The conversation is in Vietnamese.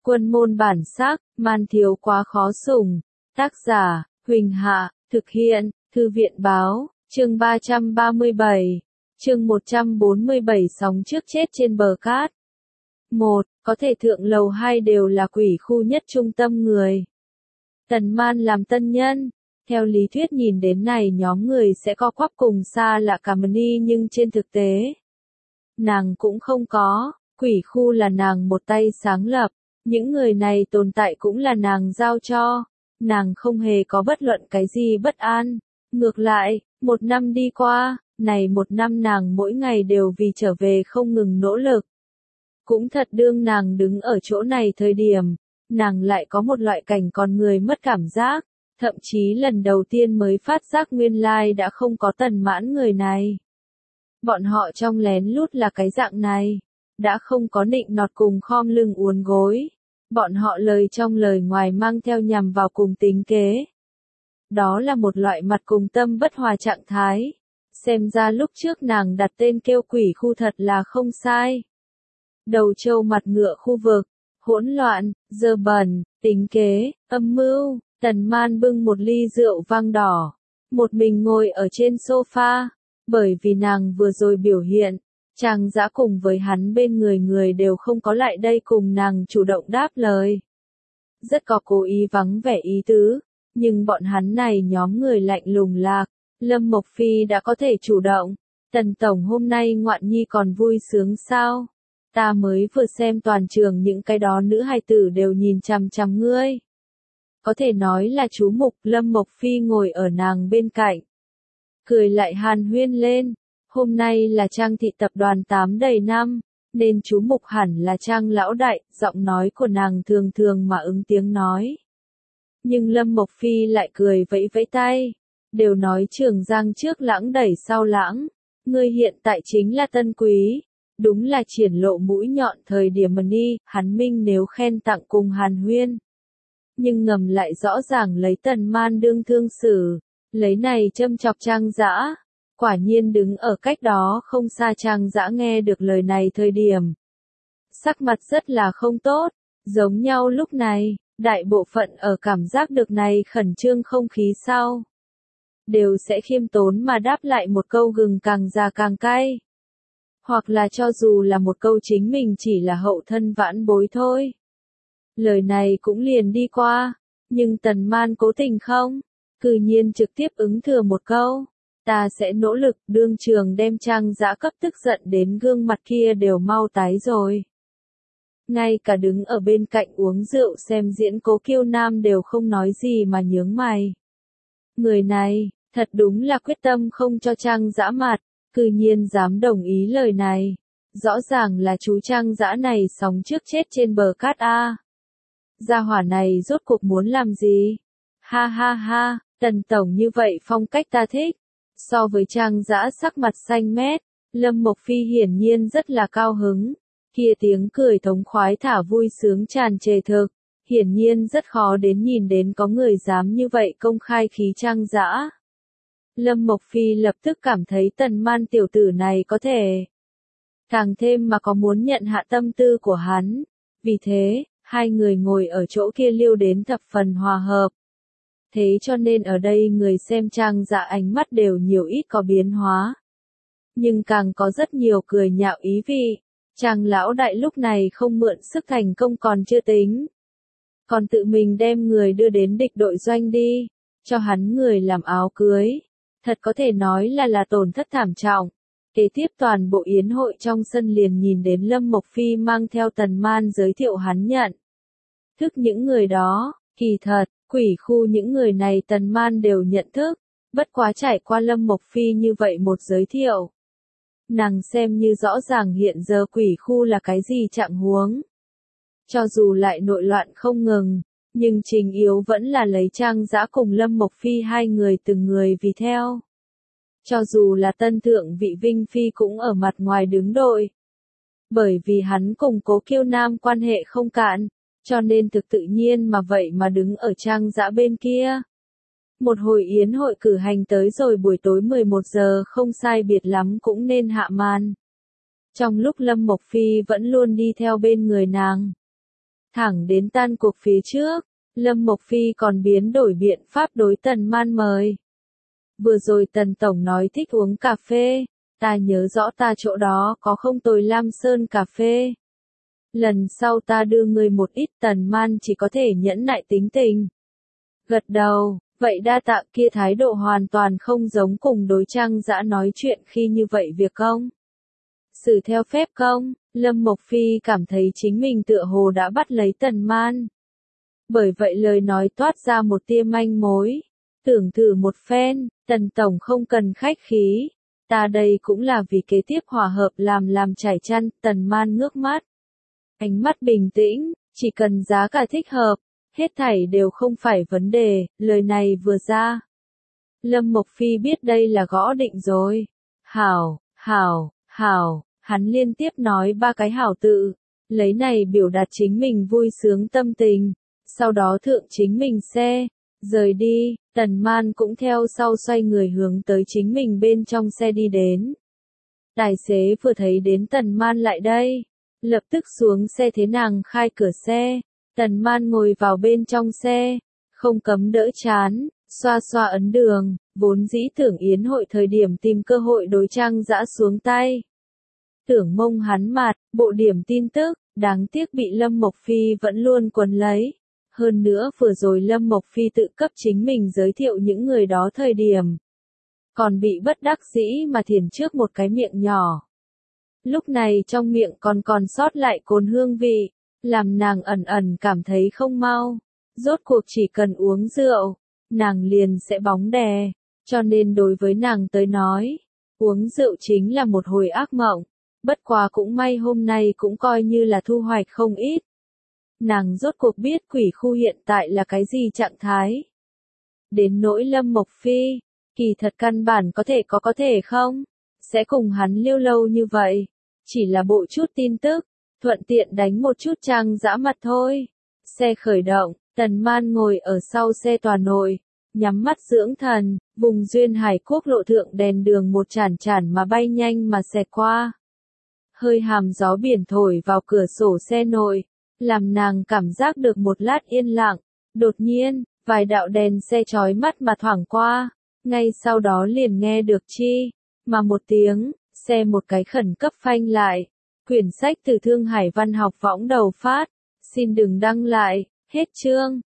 Quân môn bản sắc, man thiếu quá khó sủng. Tác giả, Huỳnh Hạ, thực hiện, Thư viện báo, chương 337, chương 147 sóng trước chết trên bờ cát. 1. Có thể thượng lầu 2 đều là quỷ khu nhất trung tâm người. Tần Man làm tân nhân. Theo lý thuyết nhìn đến này nhóm người sẽ co quắp cùng xa lạ cả mani, nhưng trên thực tế, nàng cũng không có. Quỷ khu là nàng một tay sáng lập, những người này tồn tại cũng là nàng giao cho. Nàng không hề có bất luận cái gì bất an. Ngược lại, một năm đi qua, này một năm nàng mỗi ngày đều vì trở về không ngừng nỗ lực. Cũng thật đương nàng đứng ở chỗ này thời điểm, nàng lại có một loại cảnh con người mất cảm giác, thậm chí lần đầu tiên mới phát giác nguyên lai đã không có Tần Mãn người này. Bọn họ trong lén lút là cái dạng này, đã không có nịnh nọt cùng khom lưng uốn gối. Bọn họ lời trong lời ngoài mang theo nhằm vào cùng tính kế. Đó là một loại mặt cùng tâm bất hòa trạng thái. Xem ra lúc trước nàng đặt tên kêu quỷ khu thật là không sai. Đầu trâu mặt ngựa khu vực, hỗn loạn, dơ bẩn, tính kế, âm mưu. Tần Man bưng một ly rượu vang đỏ, một mình ngồi ở trên sofa. Bởi vì nàng vừa rồi biểu hiện, Trang Dã cùng với hắn bên người đều không có lại đây cùng nàng chủ động đáp lời. Rất có cố ý vắng vẻ ý tứ, nhưng bọn hắn này nhóm người lạnh lùng lạc. Lâm Mộc Phi đã có thể chủ động. Tần Tổng hôm nay ngoạn nhi còn vui sướng sao? Ta mới vừa xem toàn trường những cái đó nữ hài tử đều nhìn chằm chằm ngươi. Có thể nói là chú mục. Lâm Mộc Phi ngồi ở nàng bên cạnh, cười lại hàn huyên lên. Hôm nay là Trang thị tập đoàn 8 đầy năm, nên chú mục hẳn là Trang lão đại. Giọng nói của nàng thường thường mà ứng tiếng nói. Nhưng Lâm Mộc Phi lại cười vẫy vẫy tay. Đều nói Trường Giang trước lãng đẩy sau lãng, ngươi hiện tại chính là tân quý. Đúng là triển lộ mũi nhọn thời điểm mani. Hắn minh nếu khen tặng cùng hàn huyên, nhưng ngầm lại rõ ràng lấy Tần Man đương thương xử, lấy này châm chọc Trang Dã. Quả nhiên đứng ở cách đó không xa Trang Dã nghe được lời này thời điểm, sắc mặt rất là không tốt. Giống nhau lúc này, đại bộ phận ở cảm giác được này khẩn trương không khí sau, đều sẽ khiêm tốn mà đáp lại một câu gừng càng già càng cay. Hoặc là cho dù là một câu chính mình chỉ là hậu thân vãn bối thôi. Lời này cũng liền đi qua, nhưng Tần Man cố tình không, cư nhiên trực tiếp ứng thừa một câu. Ta sẽ nỗ lực. Đương trường đem Trang Dã cấp tức giận đến gương mặt kia đều mau tái rồi. Ngay cả đứng ở bên cạnh uống rượu xem diễn Cố Kiêu Nam đều không nói gì mà nhướng mày. Người này, thật đúng là quyết tâm không cho Trang Dã mặt, cư nhiên dám đồng ý lời này. Rõ ràng là chú Trang Dã này sóng trước chết trên bờ cát a. Gia hỏa này rốt cuộc muốn làm gì? Ha ha ha, Tần Tổng như vậy phong cách ta thích. So với Trang Dã sắc mặt xanh mét, Lâm Mộc Phi hiển nhiên rất là cao hứng. Kia tiếng cười thống khoái thả vui sướng tràn trề thực, hiển nhiên rất khó đến nhìn đến có người dám như vậy công khai khí Trang Dã. Lâm Mộc Phi lập tức cảm thấy Tần Man tiểu tử này có thể càng thêm mà có muốn nhận hạ tâm tư của hắn. Vì thế, hai người ngồi ở chỗ kia liêu đến thập phần hòa hợp. Thế cho nên ở đây người xem Trang Dã ánh mắt đều nhiều ít có biến hóa. Nhưng càng có rất nhiều cười nhạo ý vị. Trang lão đại lúc này không mượn sức thành công còn chưa tính, còn tự mình đem người đưa đến địch đội doanh đi, cho hắn người làm áo cưới. Thật có thể nói là tổn thất thảm trọng. Kế tiếp toàn bộ yến hội trong sân liền nhìn đến Lâm Mộc Phi mang theo Tần Man giới thiệu hắn nhận thức những người đó. Kỳ thật, quỷ khu những người này Tần Man đều nhận thức, bất quá trải qua Lâm Mộc Phi như vậy một giới thiệu, nàng xem như rõ ràng hiện giờ quỷ khu là cái gì trạng huống. Cho dù lại nội loạn không ngừng, nhưng trình yếu vẫn là lấy Trang Dã cùng Lâm Mộc Phi hai người từng người vì theo. Cho dù là tân thượng vị Vinh Phi cũng ở mặt ngoài đứng đội. Bởi vì hắn cùng Cố Kiêu Nam quan hệ không cạn, cho nên thực tự nhiên mà vậy mà đứng ở Trang Dã bên kia. Một hồi yến hội cử hành tới rồi buổi tối 11 giờ không sai biệt lắm cũng nên hạ màn. Trong lúc Lâm Mộc Phi vẫn luôn đi theo bên người nàng, Thẳng đến tan cuộc phía trước, Lâm Mộc Phi còn biến đổi biện pháp đối Tần Man mời. Vừa rồi Tần Tổng nói thích uống cà phê, ta nhớ rõ ta chỗ đó có không tồi Lam Sơn cà phê. Lần sau ta đưa người một ít. Tần Man chỉ có thể nhẫn nại tính tình. Gật đầu, vậy đa tạ. Kia thái độ hoàn toàn không giống cùng đối Trang Dã nói chuyện khi như vậy việc công. Xử theo phép công, Lâm Mộc Phi cảm thấy chính mình tựa hồ đã bắt lấy Tần Man. Bởi vậy lời nói toát ra một tia manh mối. Tưởng thử một phen, Tần Tổng không cần khách khí. Ta đây cũng là vì kế tiếp hòa hợp làm trải chăn. Tần Man ngước mắt. Ánh mắt bình tĩnh, chỉ cần giá cả thích hợp, hết thảy đều không phải vấn đề. Lời này vừa ra, Lâm Mộc Phi biết đây là gõ định rồi. Hảo, hảo, hảo, hắn liên tiếp nói 3 cái hảo tự, lấy này biểu đạt chính mình vui sướng tâm tình, sau đó thượng chính mình xe, rời đi. Tần Man cũng theo sau xoay người hướng tới chính mình bên trong xe đi đến. Tài xế vừa thấy đến Tần Man lại đây, lập tức xuống xe thế nàng khai cửa xe. Tần Man ngồi vào bên trong xe, không cấm đỡ chán, xoa xoa ấn đường, vốn dĩ tưởng yến hội thời điểm tìm cơ hội đối Trang Dã xuống tay. Tưởng mông hắn mặt, bộ điểm tin tức, đáng tiếc bị Lâm Mộc Phi vẫn luôn quấn lấy. Hơn nữa vừa rồi Lâm Mộc Phi tự cấp chính mình giới thiệu những người đó thời điểm. Còn bị bất đắc dĩ mà thiền trước một cái miệng nhỏ. Lúc này trong miệng còn sót lại cồn hương vị, làm nàng ẩn ẩn cảm thấy không mau. Rốt cuộc chỉ cần uống rượu, nàng liền sẽ bóng đè, cho nên đối với nàng tới nói, uống rượu chính là một hồi ác mộng. Bất quá cũng may hôm nay cũng coi như là thu hoạch không ít. Nàng rốt cuộc biết quỷ khu hiện tại là cái gì trạng thái. Đến nỗi Lâm Mộc Phi, kỳ thật căn bản có thể không, sẽ cùng hắn liêu lâu như vậy. Chỉ là bộ chút tin tức, thuận tiện đánh một chút Trang Dã mặt thôi. Xe khởi động, Tần Man ngồi ở sau xe tòa nội, nhắm mắt dưỡng thần, vùng duyên hải quốc lộ thượng đèn đường một chản mà bay nhanh mà xẹt qua. Hơi hàm gió biển thổi vào cửa sổ xe nội, làm nàng cảm giác được một lát yên lặng. Đột nhiên, vài đạo đèn xe chói mắt mà thoảng qua, ngay sau đó liền nghe được chi mà một tiếng, xe một cái khẩn cấp phanh lại. Quyển sách từ Thương Hải Văn học võng đầu phát, xin đừng đăng lại, hết chương.